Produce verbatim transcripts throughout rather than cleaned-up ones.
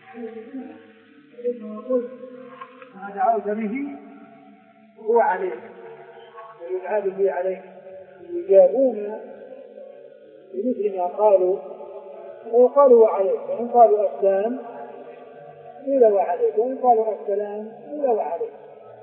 ما دعوت به هو عليك ويعاد به عليك. يجابون بمثل ما قالوا وقالوا وعليك، وإن قالوا السلام قيل وعليك، وإن قالوا السلام قيل وعليك.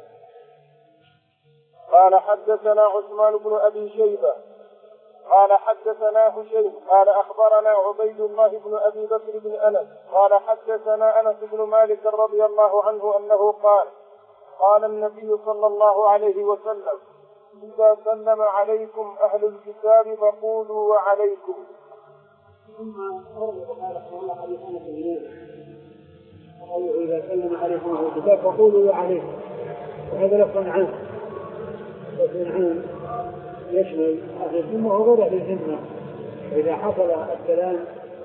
قال حدثنا عثمان بن أبي شيبة قال حدثنا هشيم قال أخبرنا عبيد الله بن أبي بكر بن أنس قال حدثنا أنس بن مالك رضي الله عنه أنه قال قال النبي صلى الله عليه وسلم: إذا سلم عليكم أهل الكتاب فقولوا وعليكم. ثم قال الله حديث أنس بن مالك قالوا إذا سلم عليكم أهل الكتاب فقولوا وعليكم، وهذا لفظ عام، لفظ عام يشمل أهل الذمة وغير أهل الذمة. إذا حصل الكلام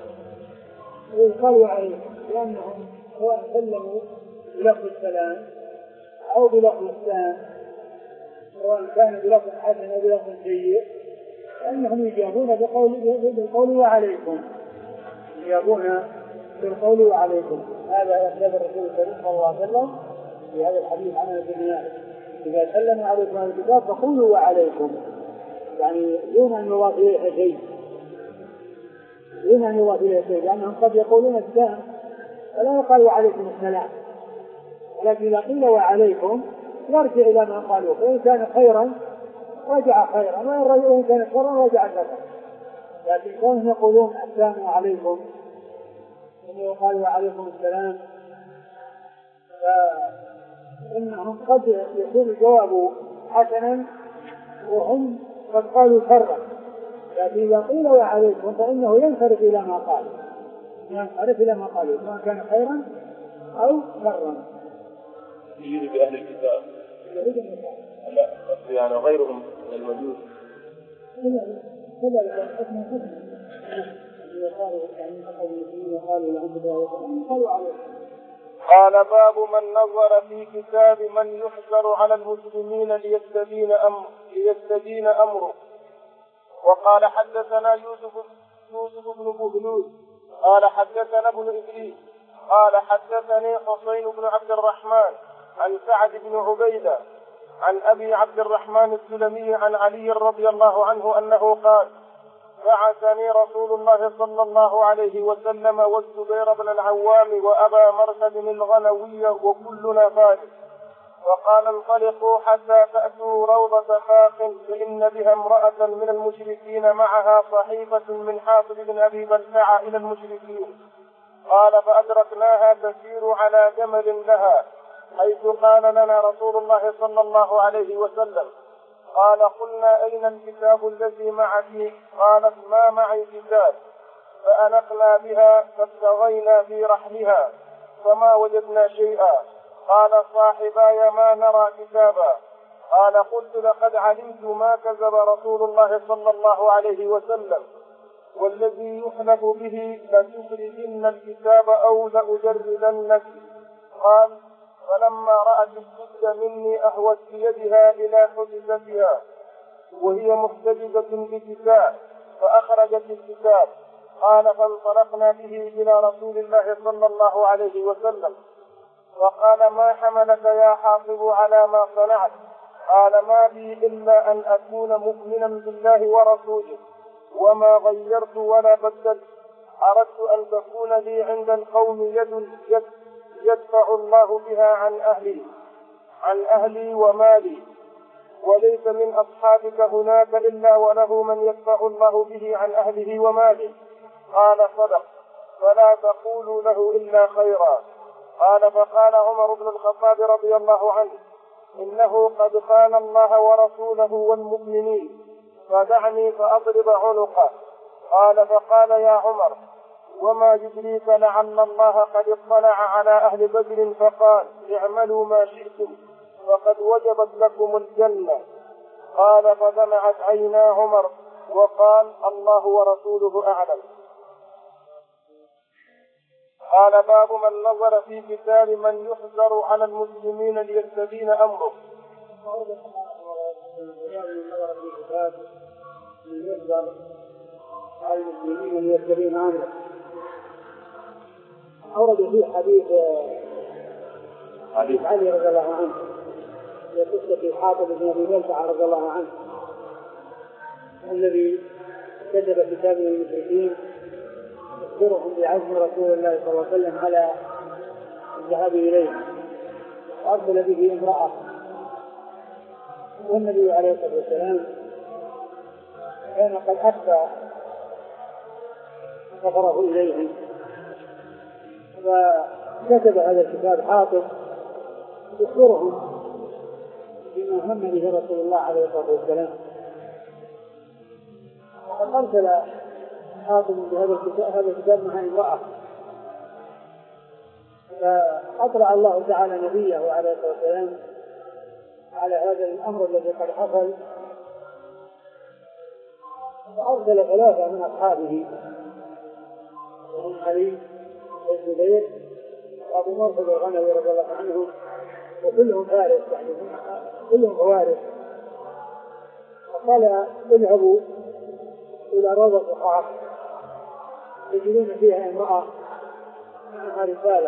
قالوا عليه، لأنهم سواء سلموا بلفظ السلام أو بلفظ السلام، سواء كان بلفظ حسن أو بلفظ سيء، فإنهم يجابون بقول بالقول وعليكم، يجابون بالقول وعليكم. هذا أسلوب الرسول صلى الله عليه وسلم في هذا الحديث عن الدنيا: إذا سلم عليكم أهل الكتاب فقولوا وعليكم، يعني دون أن يضاف إليها شيء، دون أن يضاف إليها شيء، لأنهم قد يقولون السلام فلا يقال عليكم السلام، ولكن إذا قيل وعليكم يرجع إلى ما قالوا، فإن كان خيرا رجع خيرا، وإن كان شرا رجع شرا. لكن كانوا يقولون السلام عليكم ثم يقال وعليكم السلام، فإنهم قد يكون الجواب حسنا وهم قد قالوا شرا، لكن إذا قيل وعليكم فإنه ينصرف إلى ما قالوا، ينصرف إلى ما قالوا سواء كان خيرا أو شرا. يريد بأهل الكتاب لا يعني غيرهم من المجوس كذلك حكم حكم قالوا يعني قالوا عليكم. قال: باب من نظر في كتاب من يحجر على المسلمين ليستبين أمر ليستبين أمره. وقال حدثنا يوسف يوسف بن بهلول قال حدثنا ابن إدريس قال حدثني حسين بن عبد الرحمن عن سعد بن عبيدة عن أبي عبد الرحمن السلمي عن علي رضي الله عنه أنه قال: بعثني رسول الله صلى الله عليه وسلم والزبير بن العوام وأبا مرثد الغنوي وكلنا فارس، وقال: انطلقوا حتى تأتوا روضة خاق فإن بها امرأة من المشركين معها صحيفة من حافظ بن أبي بلتعة إلى المشركين. قال: فأدركناها تسير على جمل لها، حيث قال لنا رسول الله صلى الله عليه وسلم. قال: قلنا: أين الكتاب الذي معك؟ قالت: ما معي كتاب. فأنقنا بها فابتغينا في رحلها فما وجدنا شيئا. قال: صاحباي ما نرى كتابا. قال: قلت: لقد علمت ما كذب رسول الله صلى الله عليه وسلم، والذي يحلف به لتخرجن الكتاب أو لأجردنك. قال: فلما رأت الجد مني أهوت بيدها إلى حجزتها وهي محتجزة بكتاب فأخرجت الكتاب. قال: فانطلقنا به إلى رسول الله صلى الله عليه وسلم، وقال: ما حملك يا حافظ على ما صنعت؟ قال: ما بي إلا أن أكون مؤمنا بالله ورسوله، وما غيرت ولا بدلت. أردت أن تكون لي عند القوم يد يد يدفع الله بها عن أهلي عن أهلي ومالي، وليس من أصحابك هناك إلا وله من يدفع الله به عن أهله وماله. قال: صدق، فلا تقولوا له إلا خيرا. قال: فقال عمر بن الخطاب رضي الله عنه: إنه قد خان الله ورسوله والمؤمنين، فدعني فأضرب عنقه. قال: فقال يا عمر: وما يدريك لعل الله قد اطلع على أهل بدر فقال: اعملوا ما شئتم فقد وجبت لكم الجنة. قال: فدمعت عينا عمر وقال: الله ورسوله أعلم. قال: باب من نظر في كتاب من يحذر على المسلمين ليستبين أمره. على المسلمين ليستبين أمره. أورد فيه حديث حديث علي رضي الله عنه يقص في حاطب بن أبي بلتعة رضي الله عنه الذي كتب كتابه للمشركين يخبرهم بعزم رسول الله صلى الله عليه وسلم على الذهاب إليه، وأرسل به امرأة، والنبي عليه الصلاة والسلام كان قد أخفى سفره إليه، فكتب هذا الكتاب حاطب يخبرهم بما هم به رسول الله عليه الصلاة والسلام. وقد أرسل حاطب بهذا الكتاب هذا الكتاب مع امرأة، فأطلع الله تعالى نبيه عليه الصلاة والسلام على هذا الأمر الذي قد حصل، فأرسل ثلاثة من أصحابه وهم علي والزبير وأبو مرثد الغنوي رضي الله عنهم، وكلهم فارس يعني كلهم فوارس، وقال اذهبوا إلى روضة القاف يجدون فيها امرأة معها رسالة،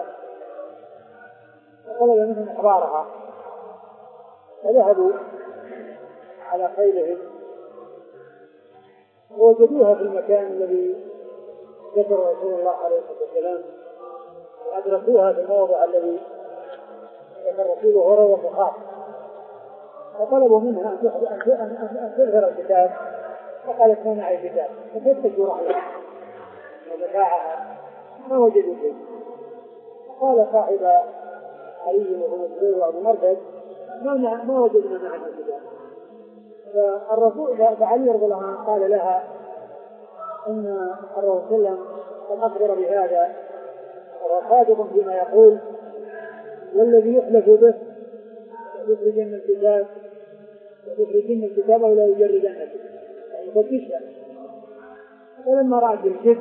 وطلب منهم إخبارها، فذهبوا على خيلهم ووجدوها في المكان الذي ذكر رسول الله عليه الصلاة والسلام، وأدركوها في الموضع الذي ذكر رسوله وهو روضة القاف، فطلبوا منها أن تظهر الكتاب، فقالت ما معي كتاب، ففتشوا رحلها ومتاعها ما وجدوا شيء. قال صاحب علي وهو الزبير وأبو مرثد ما ما وجدنا معنا الكتاب. فالرسول فعلي رضي الله عنه قال لها ان الرسول صلى الله عليه وسلم قد اخبر بهذا وهو صادق فيما يقول، والذي يحلف به يخرجن الكتاب يخرجن الكتاب ولا يجردن فتشها. فلما رأت الجد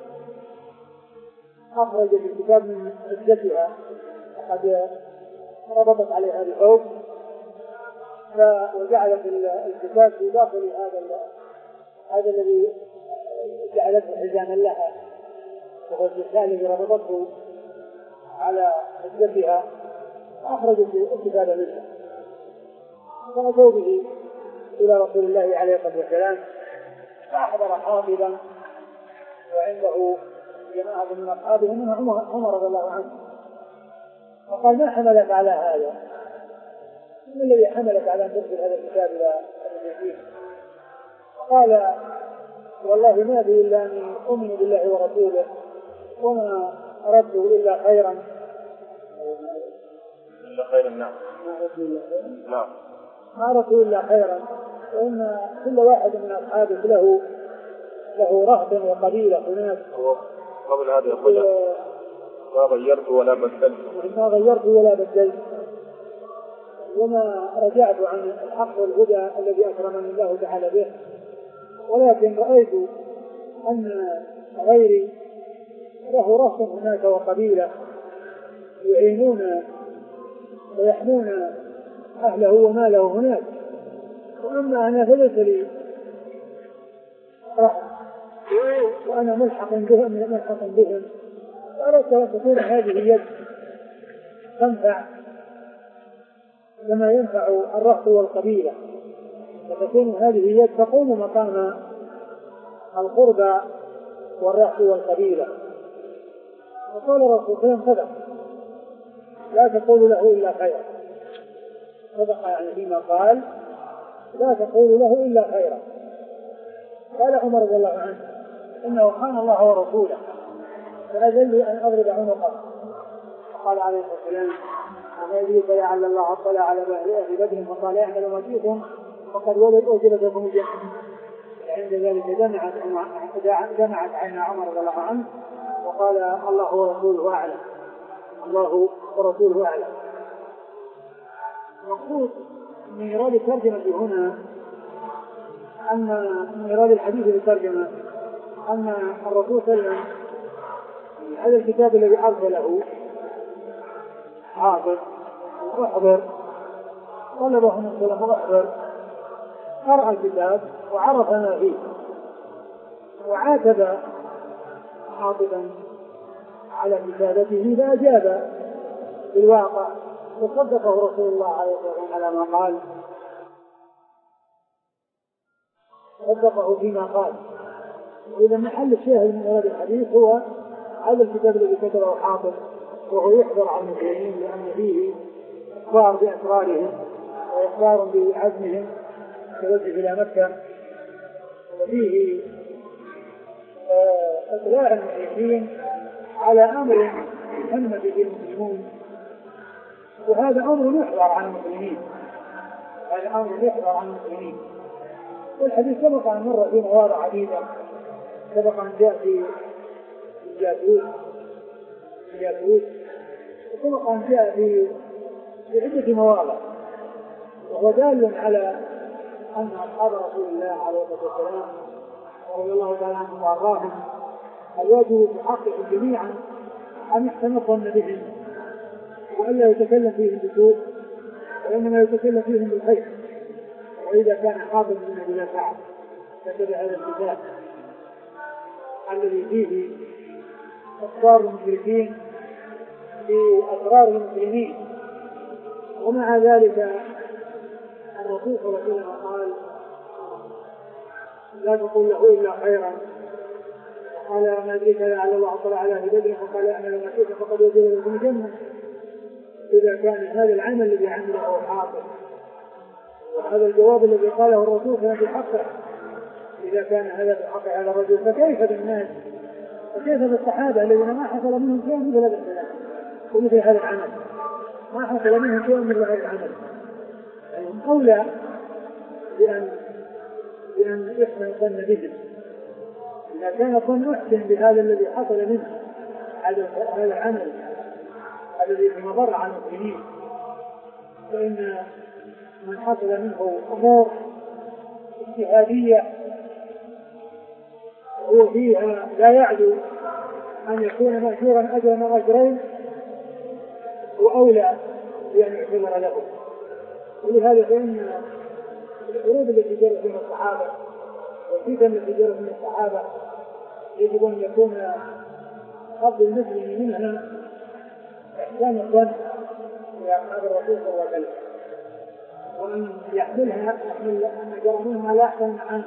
أخرجت الكتاب من عدتها وقد ربطت عليها بحوض، وجعلت الكتاب في داخل هذا هذا الذي جعلته حزاما لها، وهو الكتاب الذي ربطته على عدتها، فأخرجت الكتاب منه فأتوا به إلى رسول الله عليه الصلاة والسلام، فأحضر حاطبا وعنده جماعة من أصحابه منهم عمر رضي الله عنه، فقال ما حملك على هذا؟ ما الذي حملك على أن ترسل هذا الكتاب إلى المشركين؟ قال والله ما بي إلا أني أؤمن بالله ورسوله وما أردت إلا خيرا. إلا خيرا نعم نعم ما أردت إلا خيرا، وإن كل واحد من أصحابه له له رهط وقبيلة هناك. قبل هذا يقول ما غيرت ولا بدلت ما غيرت ولا بدلت وما رجعت عن الحق والهدى الذي أكرمني الله تعالى به، ولكن رأيت أن غيري له رهط هناك وقبيلة يعينون ويحمون أهله وماله هناك، وأما أنا فليس لي رحم وأنا ملحق بهم ملحق بهم فأردت أن تكون هذه اليد تنفع كما ينفع الرهط والقبيلة، فتكون هذه اليد تقوم مقام القربى والرهط والقبيلة. وقال الرسول صلى الله عليه وسلم لا تقول له إلا خيرا، صدق يعني فيما قال لا تقول له إلا خيرا. قال عمر رضي الله عنه إنه خان الله ورسوله فأذن لي أن أضرب عنقه. فقال عليه الصلاة والسلام أما يدريك لعل الله اطلع على أهل بدر فقال اعملوا ما شئتم فقد وجبت لكم الجنة. عند ذلك جمعت جمعت عين عمر رضي الله عنه وقال الله ورسوله أعلم الله ورسوله أعلم. المقصود من إيراد الترجمة هنا أن من إيراد الحديث بالترجمة أن الرسول صلى الله عليه وسلم هذا الكتاب الذي أرسله حافظ وأحضر طلبه من صلى الله عليه وسلم قرأ الكتاب وعرف ما فيه وعاتب حافظا على كتابته فأجاب بالواقع وصدقه رسول الله عليه الصلاة والسلام على ما قال، صدقه فيما قال. وإذا محل الشاهد من هذا الحديث هو هذا الكتاب الذي كتبه حافظ، وهو يحضر عن المسلمين لأن فيه إخبار بأسرارهم وإخبار بعزمهم التوجه إلى مكة، وفيه إطلاع المشركين على أمر هم به المسلمون، وهذا أمر يحضر عن المسلمين، هذا أمر يحضر عن المسلمين. والحديث سبق أن مر في مواضع عديدة، سبق أن جاء في الجاسوس الجاسوس وسبق أن جاء في في عدة مواضع، وهو دال على أن أصحاب رسول الله عليه الصلاة والسلام رضي الله تعالى عنهم وأرضاهم الواجب في حقهم جميعا أن يحسن الظن بهم وألا يتكلم فيهم بسوء، وإنما يتكلم فيهم بالخير. وإذا كان حاضر من بلا فعل فاتبع هذا الكتاب الذي فيه أخبار المشركين بأسرار المسلمين، ومع ذلك الرسول صلى الله عليه وسلم قال لا تقول له إلا خيرا. قال ما أدريك لعل الله اطلع على بدر فقال أنا لما شئت فقد وجد في الجنة. إذا كان هذا العمل الذي عمله حاصل وهذا الجواب الذي قاله الرسول كان في حقه، إذا كان هذا في حق على الرجل فكيف بالناس وكيف بالصحابة الذين ما حصل منهم شيء مثل هذا الكلام ومثل هذا العمل، ما حصل منهم شيء مثل هذا العمل. يعني أولى بأن بأن يحسن الظن بهم. إذا كان الظن يحسن بهذا الذي حصل منه هذا العمل الذي في مضر عن المسلمين، فإن من حصل منه أمور اجتهادية هو فيها لا يعدو أن يكون مأجورا أجرا وأجرين وأولى بأن يعتبر له. ولهذا فإن الحروب التي جرت من الصحابة والفتن التي جرت من الصحابة يجب أن يكون قصد المسلم منها إحسان الظن بأصحاب الرسول صلى الله عليه وسلم، وأن يحملها أن جرى منها لا أحسن عنه،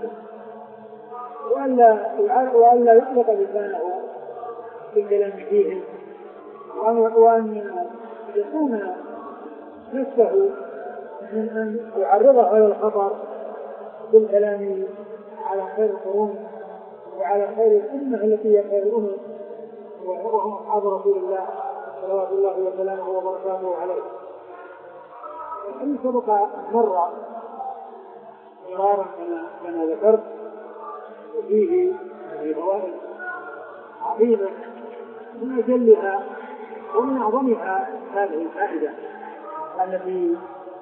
وألا وألا يطلق لسانه بالكلام فيهم، وأن يكون نفسه من أن يعرضه على الخطر بالكلام على خير القرون وعلى خير الأمة التي هي خير الأمم وهم أصحاب رسول الله صلوات الله وسلامه وبركاته عليه. الحديث سبق مرة مرارا كما ذكرت، وفيه فوائد عظيمة من أجلها ومن أعظمها هذه الفائدة التي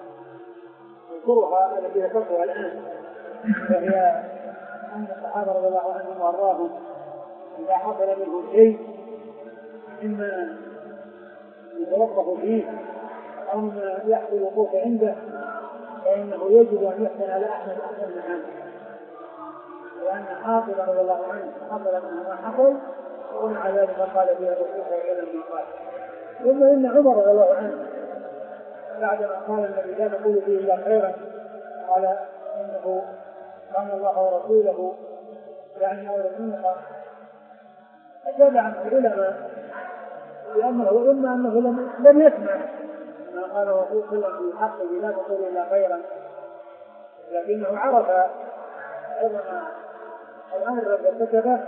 يذكرها التي ذكرتها الآن، وهي أن الصحابة رضي الله عنهم وأرضاهم إذا حصل منهم شيء إما يتوقف فيه أو ما يحصل الوقوف عنده فإنه يجب أن يحصل على أحسن أحسن من عنه، وأن حاصل رضي الله عنه حصل منه ما حصل ومع ذلك قال فيها الرسول صلى الله عليه وسلم. ثم إن عمر رضي الله عنه بعدما قال النبي لا تقول فيه إلا خيرا قال إنه كان الله ورسوله يعني أول النقطة أجاب عن العلماء لأنه إما أنه لم, لم يسمع ما قال الرسول صلى الله عليه وسلم في حقه لا تقول إلا خيرا، لكنه عرف عظم الأمر الذي كتبه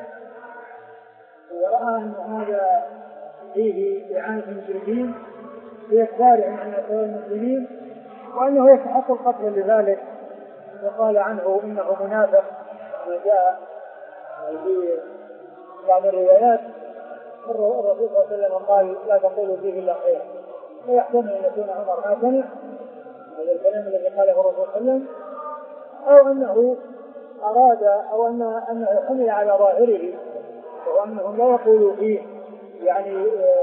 ورأى أن هذا فيه إعانة المشركين في إخبارهم عن أسرار المسلمين وأنه يستحق القتل لذلك، وقال عنه إنه منافق كما جاء في بعض الروايات. الرسول صلى الله عليه وسلم قال لا تقولوا فيه إلا خير، ويحتمل أن يكون عمر ما سمع هذا الكلام الذي قاله الرسول صلى الله عليه وسلم، أو أنه أراد أو أنه, أنه حمل على ظاهره وأنهم لا يقولوا فيه يعني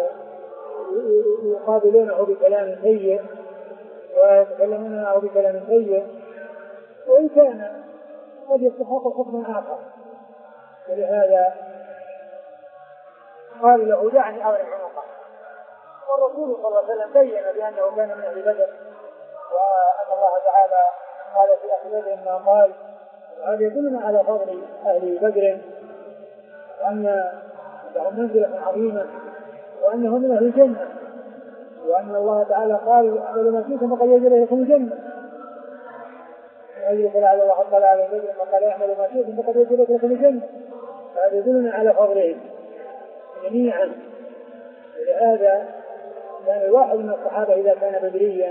يقابلونه بكلام سيء ويتكلمونه بكلام سيء، وإن كان قد يستحق حكم آخر. ولهذا قال له دعني أضرب عنقه. والرسول صلى الله عليه وسلم بين بأنه كان من أهل بدر، وأن الله تعالى قال في أخباره ما قال. هذا يدلنا على فضل أهل بدر وأن لهم منزلة عظيمة وأنهم من أهل الجنة، وأن الله تعالى قال اعملوا ما شئتم فقد يجري لكم الجنة. أجل فلعل الله قال على بدر فقال اعملوا ما شئتم فقد يجري لكم الجنة. هذا يدلنا على فضلهم جميعا. ولهذا كان الواحد من الصحابة إذا كان بدريا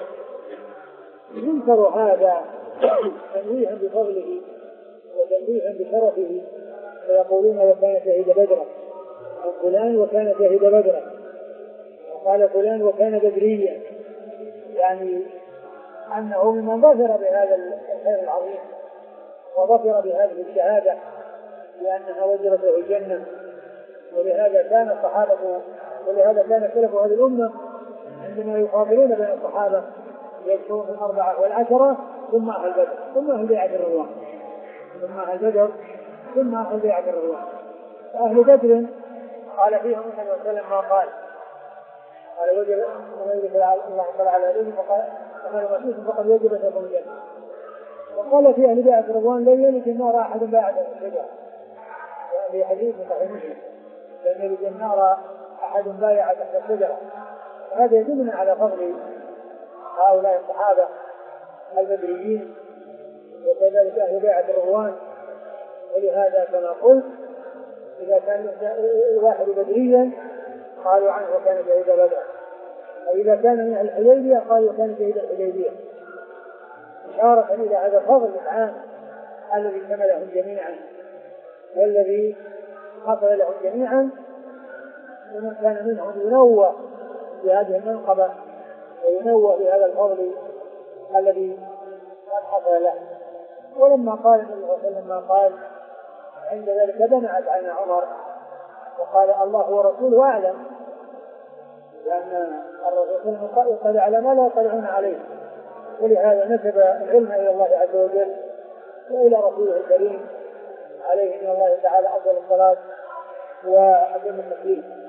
ينكر هذا تنويها بفضله وتنويها بشرفه، فيقولون وكان شهيد بدرا، فلان وكان شهيد بدرا، وقال فلان وكان بدريا، يعني أنه ممن ظفر بهذا الخير العظيم وظفر بهذه الشهادة لأنها وجبت له الجنة. ولهذا كان الصحابة ولهذا كان سلف هذه الأمة عندما يقابلون بين الصحابة يذكرون الأربعة والعشرة ثم أهل بدر ثم أهل بيعة الرضوان ثم أهل بدر ثم أهل بيعة الرضوان. أهل بدر قال فيهم النبي صلى الله عليه وسلم ما قال قال وجب الله تعالى على يده فقال فقال مسيح فقد وجبت لكم الجنة. وقال في أهل بيعة الرضوان لن يلج النار أحد بايع الشجرة، في حديث صحيح مسلم لن يلج النار أحد بايع تحت الشجرة. هذا يدلنا على فضل هؤلاء الصحابة البدريين وكذلك أهل بيعة الرضوان. ولهذا كما قلت إذا كان الواحد بدريا قالوا عنه وكان شهيد بدر، وإذا كان من الحديبية قالوا وكان شهيد الحديبية، إشارة إلى هذا الفضل العام الذي شملهم جميعا والذي حصل لهم جميعا، ومن كان منهم ينوه بهذه المنقبة وينوه بهذا الفضل الذي قد حصل له. ولما قال النبي صلى الله عليه وسلم ما قال عند ذلك دمعت عين عمر وقال الله ورسوله أعلم، لأن الرسول يطلع على ما لا يطلعون عليه. ولهذا نسب العلم إلى الله عز وجل وإلى رسوله الكريم عليه من الله تعالى أفضل الصلاة وأتم التسليم.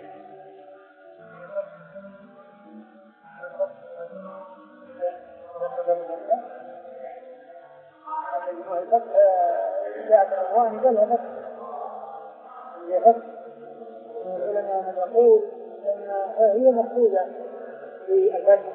جاءت الأخوان قالها فتح هي فتح العلماء من يقول أن هي مقصودة في الفتح،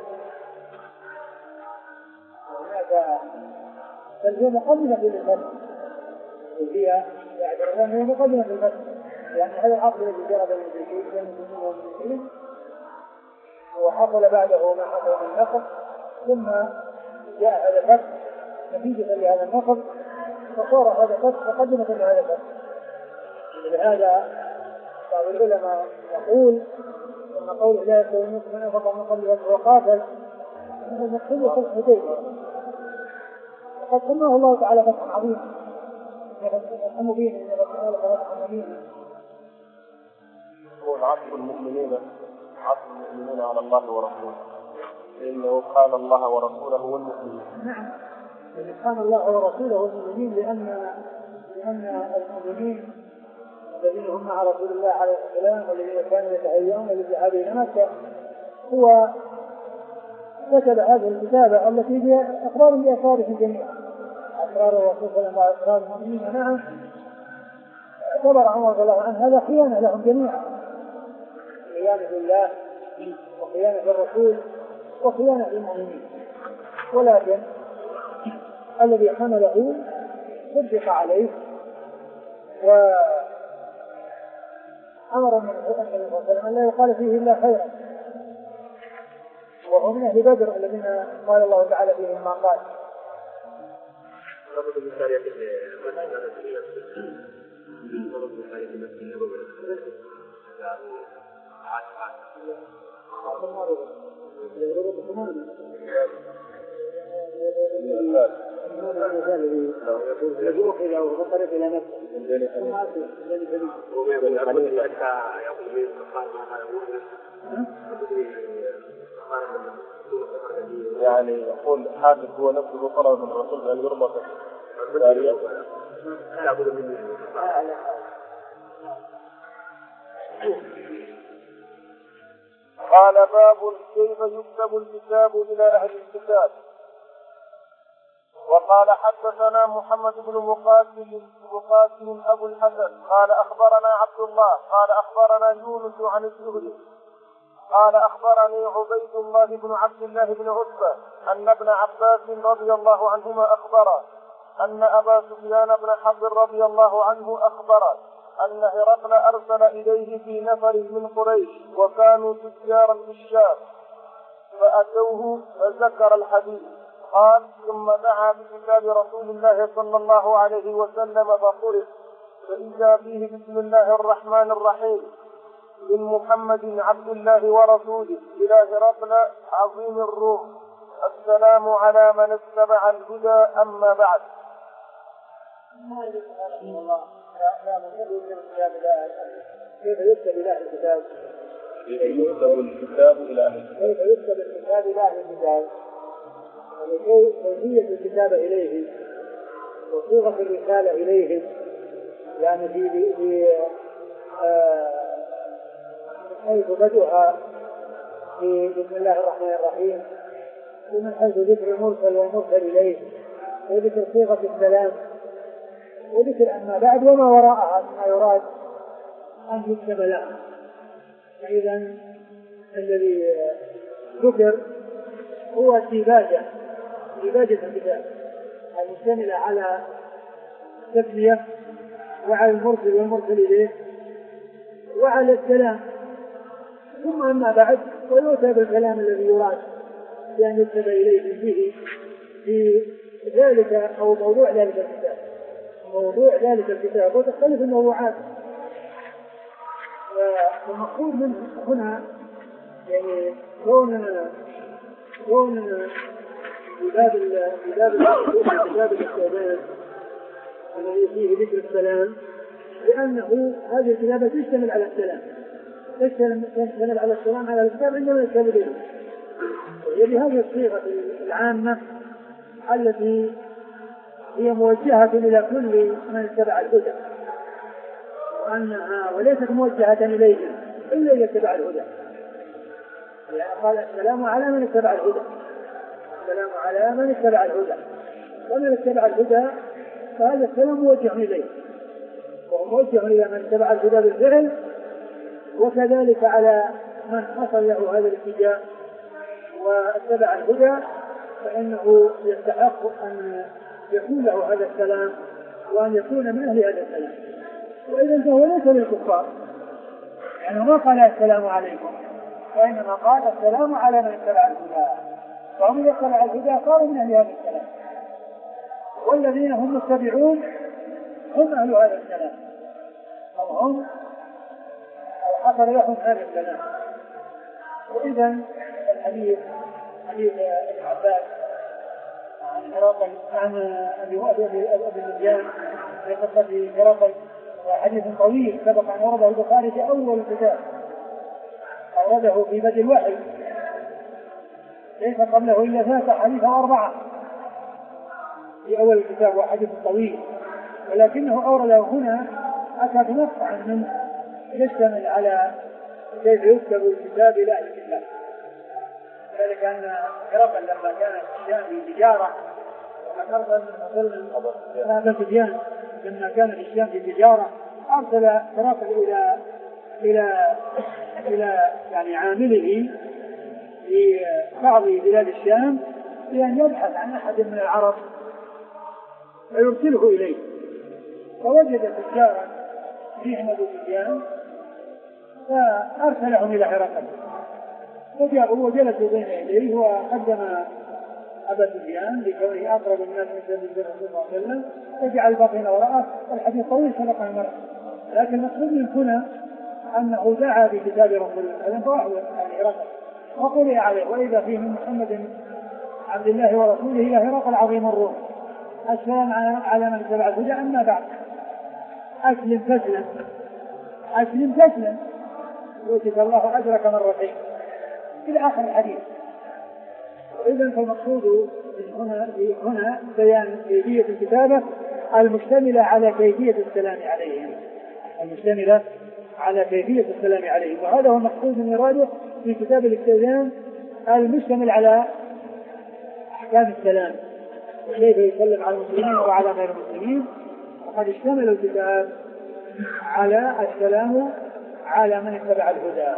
وهناك بل هي مقدمة للفتح، وهي يعني هي مقدمة للفتح، لأن هذا العقد الذي جرى بين المشركين بين المسلمين والمشركين وحصل بعده ما حصل من النقض، ثم جاء هذا الفتح نتيجة لهذا النقض فصار هذا الفتح مقدمة لهذا الفتح. لهذا بعض العلماء يقول أن قوله لا يستوي منكم من أنفق من قبل فتح وقاتل أنه المقصود فتح الحديبية، وقد سماه الله تعالى فتحا عظيما فتحا مبينا فتحا مبينا. هو عطف المؤمنين عطف المؤمنين على الله ورسوله، لأنه قال الله ورسوله والمؤمنين. نعم، قال الله ورسوله والمؤمنين لأن لأن المؤمنين الذين هم مع رسول الله عليه السلام والذين كانوا يتهيئون للذهاب إلى مكة هو كتب هذه الكتابة التي هي أخبار بأسرارهم جميعا، أسرار الرسول صلى الله عليه وسلم وأسرار المؤمنين معه. اعتبر عمر رضي الله عنه هذا خيانة لهم جميعا، خيانة لله وخيانة للرسول وخيانة للمؤمنين، ولكن الذي حمله صدق عليه وأمر من النبي صلى الله عليه وسلم أن لا يقال فيه إلا خيرا، وهو من أهل بدر الذين قال الله تعالى فيهم ما قال. ربط بسارية المسجد ربط بسارية المسجد النبوي يعني عاد عاد ربط تماما يجوك إلى وفقرت إلى نفسه ثم أسلم يعني يقول حافظ هو نفسه طلب من الرسول أن يربط السارية. قال باب كيف يكتب الكتاب إلى أهل الكتاب. وقال حدثنا محمد بن مقاتل مقاتل أبو الحسن قال أخبرنا عبد الله قال أخبرنا يونس عن الزهري قال أخبرني عبيد الله بن عبد الله بن عتبة أن ابن عباس رضي الله عنهما أخبره أن أبا سفيان بن حرب رضي الله عنه أخبره أن هرقل أرسل إليه في نفر من قريش وكانوا تجارا في الشام فأتوه فذكر الحديث. قال ثم دعا بكتاب رسول الله صلى الله عليه وسلم فقرئ فإذا فيه بسم الله الرحمن الرحيم من محمد عبد الله ورسوله إلى هرقل عظيم الروم السلام على من اتبع الهدى أما بعد. كيف يكتب إلى أهل الكتاب؟ كيف يكتب الكتاب إلى أهل الكتاب؟ كيف يكتب الكتاب إلى أهل الكتاب؟ كيفية الكتابة إليهم وصيغة الرسالة إليهم، يعني في في حيث بدأها في بسم الله الرحمن الرحيم، ومن حيث ذكر المرسل والمرسل إليه، وذكر صيغة السلام، وذكر أما بعد وما وراءها ما يراد أن يكتب له. فإذا الذي ذكر هو الديباجة ديباجة الكتاب المشتملة على التسمية وعلى المرسل والمرسل إليه وعلى السلام، ثم أما بعد ويؤتى بالكلام الذي يراد بأن يكتب إليه به في ذلك أو موضوع ذلك الكتاب موضوع ذلك الكتاب وتختلف الموضوعات. والمقصود منه هنا يعني كوننا كوننا في باب في باب كتاب الاستئذان الذي فيه ذكر السلام، لأنه هذه الكتابة تشتمل على السلام تشتمل على السلام على الكتاب عندما يكتب به، وهي بهذه الصيغة العامة التي هي موجهة إلى كل من اتبع الهدى، وأنها وليست موجهة إليهم إلا إذا اتبع الهدى. يعني قال السلام على من اتبع الهدى السلام على من اتبع الهدى ومن اتبع الهدى فهذا السلام موجه إليه، وهو موجه إلى من اتبع الهدى بالفعل، وكذلك على من حصل له هذا الاتجاه واتبع الهدى فإنه يستحق أن يكون له هذا السلام وأن يكون من أهل هذا السلام. وإذا فهو ليس للكفار، يعني ما قال السلام عليكم، وإنما قال السلام على من اتبع الهدى، فهم إذا اتبع الهدى صاروا من أهل هذا السلام، والذين هم متبعون هم أهل هذا السلام أو هم أو حصل لهم هذا السلام. وإذا الحديث حديث ابن عباس عن هرقل عن أبي مديان في قصة هرقل حديث طويل سبق أن ورده البخاري في أول الكتاب، أورده في بدء الوحي ليس قبله إلا ثلاثة حديث أربعة في أول الكتاب، وحديث طويل، ولكنه أورده هنا أتى بنص منه يشتمل على كيف يكتب الكتاب إلى أهل الكتاب. ذلك أن هرقل لما كانت الشام في تجارة وأرسل هذا السفيان لما كان الشام في تجارة أرسل هرقل إلى إلى إلى يعني عامله في بعض بلاد الشام بأن يبحث عن أحد من العرب ويرسله إليه، فوجد تجارا فيهم أبو سفيان فأرسلهم إلى هرقل، فجاءوا وجلسوا بين يديه وقدم أبا سفيان لكونه أقرب الناس من النبي صلى الله عليه وسلم، فجعل الباقين وراءه. والحديث طويل سبق المرء، لكن المقصود من هنا أنه دعا بكتاب رسول الله فأحضر يعني هرقل وقرئ عليه وإذا فيه من محمد عبد الله ورسوله إلى هرقل عظيم الروم السلام على من اتبع الهدى أما بعد أسلم تسلم أسلم تسلم يؤتك الله أجرك مرتين إلى آخر الحديث. إذن فالمقصود هنا هنا بيان كيفية الكتابة المشتملة على كيفية السلام عليهم المشتملة على كيفية السلام عليه. وهذا هو المقصود من إراده في كتاب الاستئذان المشتمل على أحكام السلام وكيف يسلم على المسلمين وعلى غير المسلمين. وقد اشتمل الكتاب على السلام على من اتبع الهدى.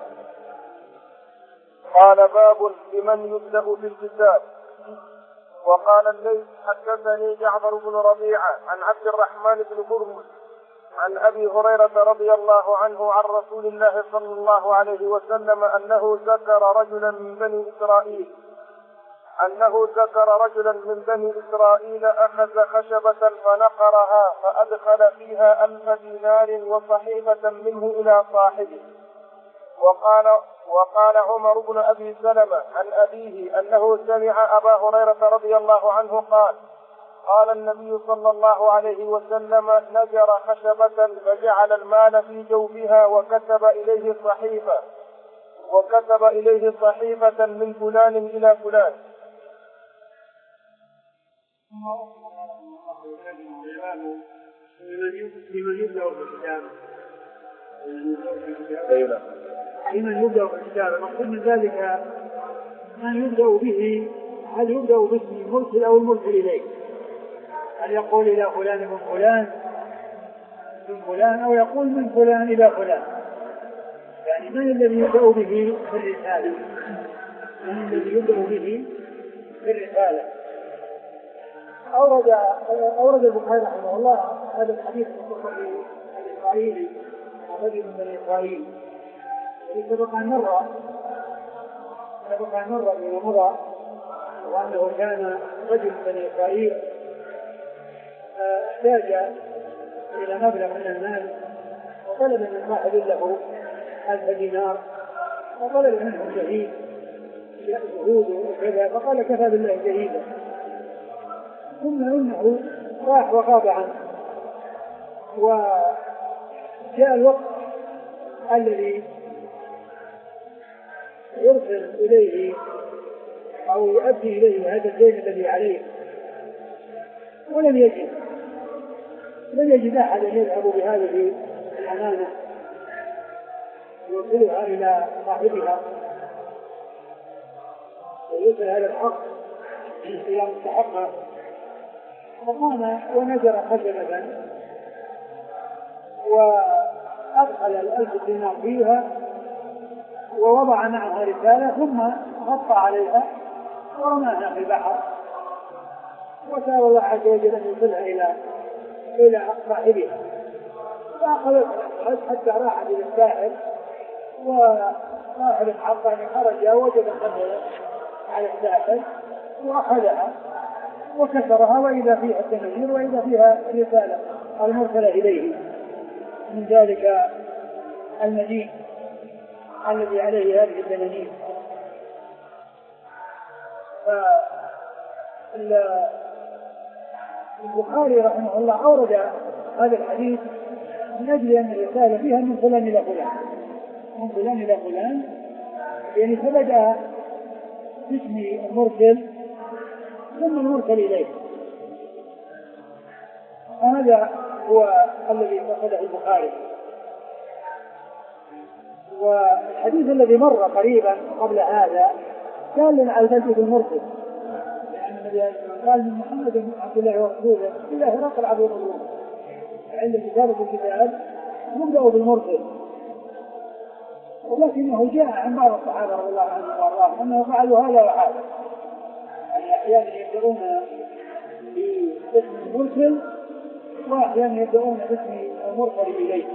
قال باب بمن يبدأ في الكتاب. وقال الليث حدثني جعفر بن ربيعة عن عبد الرحمن بن هرمز عن أبي هريرة رضي الله عنه عن رسول الله صلى الله عليه وسلم أنه ذكر رجلا من بني إسرائيل أنه ذكر رجلا من بني إسرائيل أخذ خشبة فنقرها فأدخل فيها ألف دينار وصحيفة منه إلى صاحبه. وقال وقال عمر بن أبي سلمة عن أبيه أنه سمع أبا هريرة رضي الله عنه قال قال النبي صلى الله عليه وسلم نجر خشبة فجعل المال في جوفها وكتب إليه صحيفة وكتب إليه صحيفة من فلان إلى فلان. لمن يبدأ بالكتاب لمن يبدأ بالكتاب المقصود من ذلك من يبدأ به، هل يبدأ باسم المرسل أو المرسل إليه؟ هل يقول إلى فلان من فلان من فلان أو يقول من فلان إلى فلان؟ يعني من الذي يبدأ به في الرسالة؟ من الذي يبدأ به في الرسالة؟ أورد أورد البخاري رحمه الله هذا الحديث المختصر الإسرائيلي رجل من بني إسرائيل الذي سبق أن مر سبق أن مر بما مضى، وأنه كان رجل من بني إسرائيل احتاج إلى مبلغ من المال وطلب من صاحب له ألف دينار وطلب منه شهيد شهود وكذا، فقال كفى بالله شهيدا. ثم إنه راح وغاب عنه، وجاء الوقت الذي يرسل إليه أو يؤدي إليه هذا الدين الذي عليه، ولم يجد لم يجد أحدا يذهب بهذه الأمانة يوصلها إلى صاحبها ويوصل هذا الحق إلى مستحقه. فقام ونزل خشبة وأدخل الألف دينار فيها ووضع معها رسالة ثم غطى عليها ورماها في البحر، وسأل الله عز وجل أن يوصلها إلى إلى صاحبها. فأخذت حتى راحت إلى الساحل، وصاحب الحق أن خرج وجد خشبة على الساحل وأخذها وكسرها وإذا فيها التنزيل وإذا فيها الرسالة المرسلة إليه من ذلك المدين الذي عليه هذه الدنانير. البخاري رحمه الله أورد هذا الحديث من أجل أن الرسالة فيها من فلان إلى فلان من فلان إلى فلان، يعني فبدأ باسم المرسل ثم المرسل إليه. هذا هو الذي قصده البخاري. والحديث الذي مر قريبا قبل هذا كان على البلد المرسل، لأن النبي قال من محمد بن عبد الله ورسوله إلى هرقل عبد الله. عند كتابة الكتاب يبدأ بالمرسل، ولكنه جاء عن بعض الصحابة رضي الله عنهم وارضاهم أنه فعلوا هذا وهذا، يعني أحيانا يبدأون باسم المرسل وأحيانا يبدأون باسم المرسل إليه.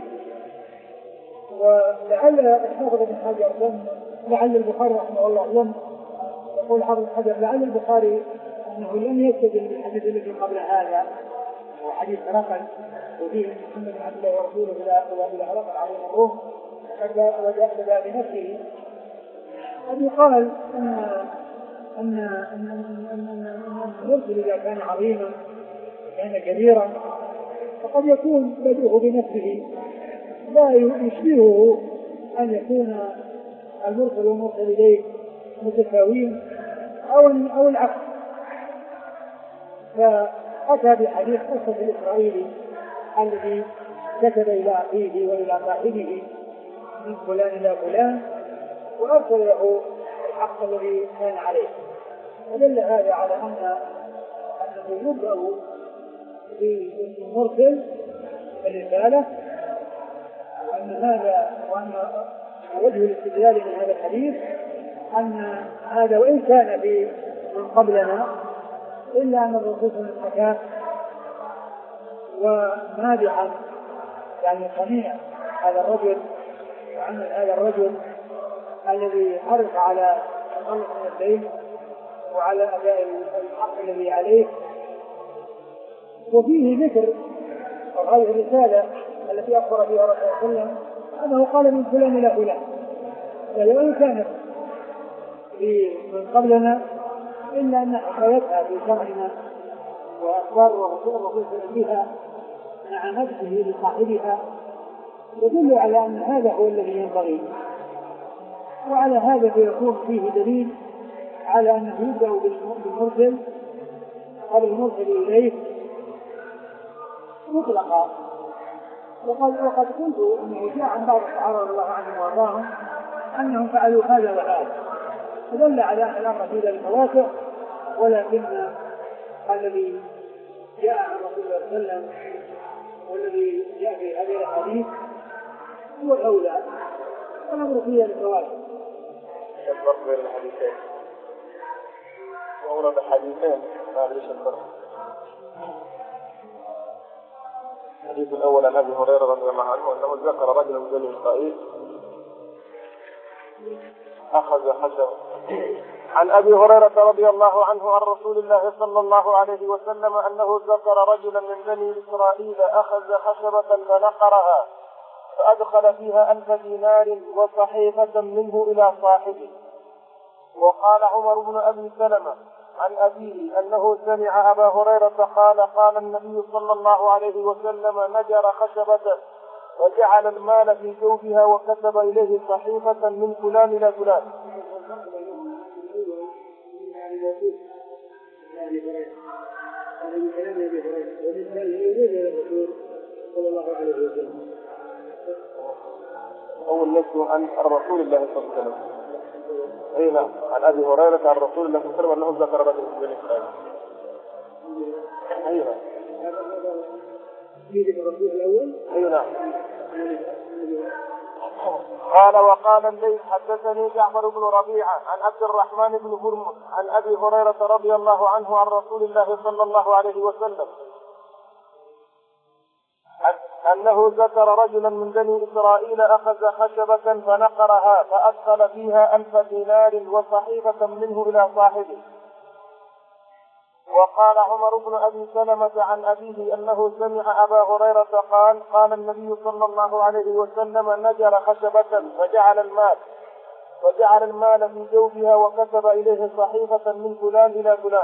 ولعل الحافظ بن حجر لعل البخاري رحمه الله لم يقول حافظ حجر لعل البخاري أنه لم يستدل بالحديث الذي قبل هذا وحديث هرقل وفيه محمد بن عبد الله ورسوله إلى هرقل عظيم الروم وجاء بنفسه أن يقال أن أن أن المرسل إذا كان عظيما كان كبيرا فقد يكون بدؤه بنفسه لا يشبهه أن يكون المرسل والمرسل إليه متساويين أو أو العكس. فأتى بحديث قصة الإسرائيلي الذي كتب إلى أخيه وإلى صاحبه من فلان إلى فلان وأرسل له الحق الذي كان عليه. ودل هذا على أن أنه يبدأ بالمرسل الرسالة، أن هذا وأن وجه الاستدلال من هذا الحديث أن هذا وإن كان في من قبلنا إلا أن الرسول صلى الله عليه وسلم ومادحا يعني صنيع هذا الرجل وعمل هذا الرجل الذي حرص على الخلص من الدين وعلى أداء الحق الذي عليه. وفيه ذكر هذه الرسالة التي أخبر فيها رسول الله صلى الله عليه وسلم أنه قال من فلان إلى فلان، ولو كانت من قبلنا إلا أن حكايتها في شرعنا وأخبار الرسول فيها مع نفسه لصاحبها يدل على أن هذا هو الذي ينبغي. وعلى هذا فيكون فيه دليل على أنه يبدأ بالمرسل قبل المرسل إليه مطلقا. وقد وقد قلت انه جاء عن بعض الصحابه رضي الله عنهم وارضاهم انهم فعلوا هذا وهذا، فدل على ان الامر في ذلك واسع، ولكن الذي جاء عن رسول الله صلى الله عليه وسلم والذي جاء في هذه الاحاديث هو الاولى، والامر فيها للواسع. الفرق بين الحديثين وأورد الحديثين ما ليش الفرق. الحديث الأول عن أبي هريرة رضي الله عنه أنه ذكر رجلا من بني إسرائيل أخذ حجر. عن أبي هريرة رضي الله عنه عن رسول الله صلى الله عليه وسلم أنه ذكر رجلا من بني إسرائيل أخذ خشبة فنقرها فأدخل فيها ألف دينار وصحيفة منه إلى صاحبه. وقال عمر بن أبي سلمة عن أبيه أنه سمع أبا هريرة قال قال النبي صلى الله عليه وسلم نجر خشبة وجعل المال في جوفها وكتب إليه صحيفة من فلان إلى فلان. أول نفسه عن رسول الله صلى الله عليه وسلم. أي نعم، عن أبي هريرة عن رسول الله صلى الله عليه وسلم أنه ذكر رجل من بني إسرائيل. أي نعم. أي نعم. قال وقال الليث حدثني جعفر بن ربيعة عن عبد الرحمن بن هرمز عن أبي هريرة رضي الله عنه عن رسول الله صلى الله عليه وسلم أنه ذكر رجلا من بني إسرائيل أخذ خشبة فنقرها فأدخل فيها ألف دينار وصحيفة منه إلى صاحبه. وقال عمر بن أبي سلمة عن أبيه أنه سمع أبا هريرة قال قال النبي صلى الله عليه وسلم نجر خشبة فجعل المال وجعل المال في جوفها وكتب إليه صحيفة من فلان إلى فلان.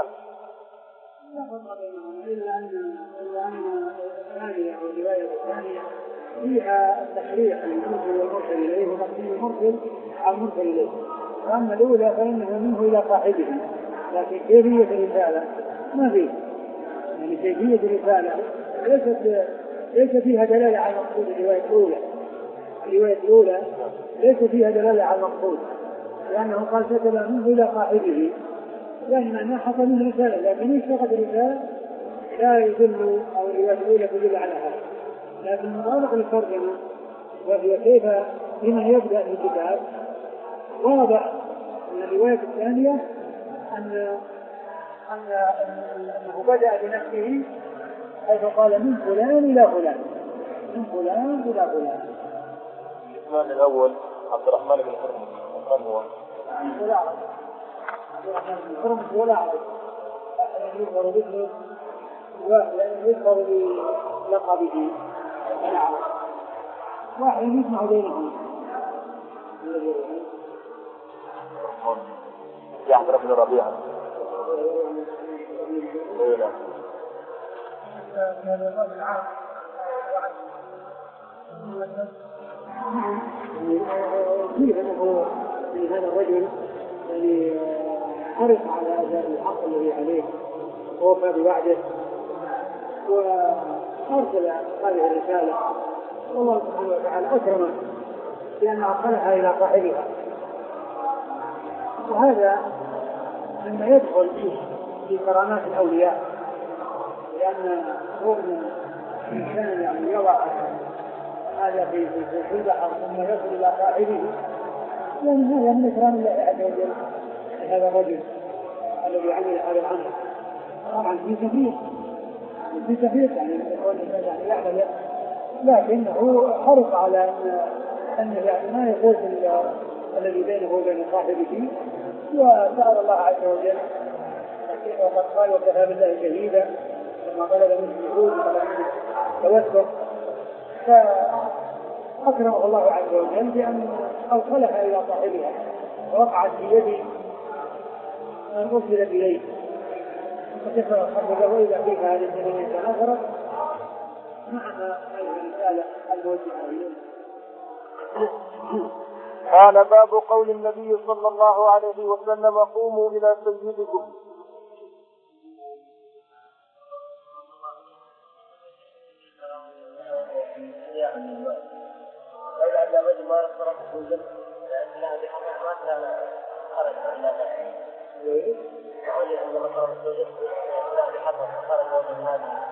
إلا أن الثانية أو الرواية الثانية فيها التشريع للمرسل والمرسل إليه وتقديم المرسل على المرسل إليه، وأما الأولى فإنها منه إلى صاحبه، لكن كيفية الرسالة ما فيه، يعني كيفية الرسالة ليست ليس فيها دلالة على المقصود. الرواية الأولى الرواية الأولى ليس فيها دلالة على المقصود، لأنه قال كتب منه إلى صاحبه، يعني معناه حصل منه رسالة، لكن إيش فقط الرسالة لا يدل أو الرواية الأولى تدل على هذا. لكن مطابق للترجمة وهي كيف لمن يبدأ الكتاب واضح من الرواية الثانية أن أن أنه بدأ بنفسه حيث قال من فلان إلى فلان من فلان إلى فلان. الإسلام الأول عبد الرحمن بن هرمز من هو؟ ولا أعرف عبد الرحمن بن هرمز ولا أعرف الذي يظهر باسمه والذي يظهر بلقبه ولا أعرف واحد يسمع بينهم جعفر بن ربيعة. إيه كيف أنه من هذا الرجل الذي حرص على أداء الحق الذي عليه ووفى بوعده وأرسل هذه الرسالة والله سبحانه وتعالى أكرمه لأن أرسلها إلى صاحبها، وهذا مما يدخل في كرامات الأولياء، لأن هو من الإنسان يعني يضع هذا في في البحر ثم يصل إلى صاحبه، لأن هذا من إكرام الله عز وجل لهذا الرجل الذي عمل هذا العمل. طبعا في كثير في كثير يعني الإنسان يعني يعمل، لكنه حرص على أن أن يعني ما يفوت الذي بينه وبين صاحبه، وسأل الله عز وجل وقد قال وكفى بالله شهيدا لما طلب منه الشهود توسط، فأكرمه الله عز وجل بأن أوصلها إلى صاحبها ووقعت في يد من أرسلت إليه، فكيف خرج وإذا كيف هذه الدنيا تناثرت معنى هذه الرسالة الموجهة إليه. قال باب قول النبي صلى الله عليه وسلم قوموا إلى سيدكم. وإذا عند رجل ما يصرف وجد لأنها بحقها ما كان خرج من هذا وعلي عندما صرف وجد لأنها بحقها خرج من هذا.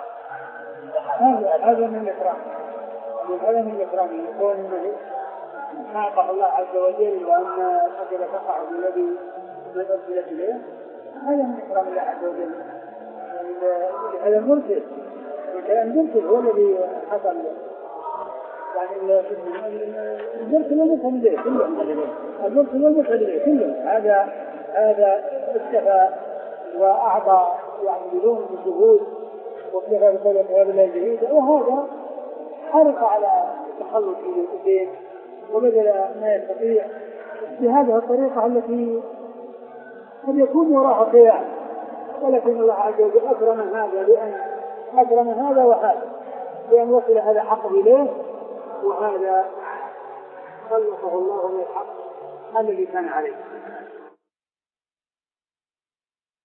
هذا من الإكرام، هذا من الإكرام يكون أنه حاقه الله عز وجل وأن الأجل تقع بالذي من أرسلت إليه، هذا من إكرام الله عز وجل. هذا المرسل والكلام المرسل هو الذي حصل، يعني المرسل والمرسل إليه كلهم، المرسل والمرسل إليه كلهم، هذا هذا اكتفى وأعطى يعني بدون الجهود وكفى بقول كتاب الله الجديد، وهذا حرص على التخلص من الدين وبذل ما يستطيع بهذه الطريقة التي قد يكون وراءها قيام، ولكن الله عز وجل أكرم هذا بأن أكرم هذا وهذا بأن وصل هذا حق إليه، وهذا خلصه الله من الحق الذي كان عليه.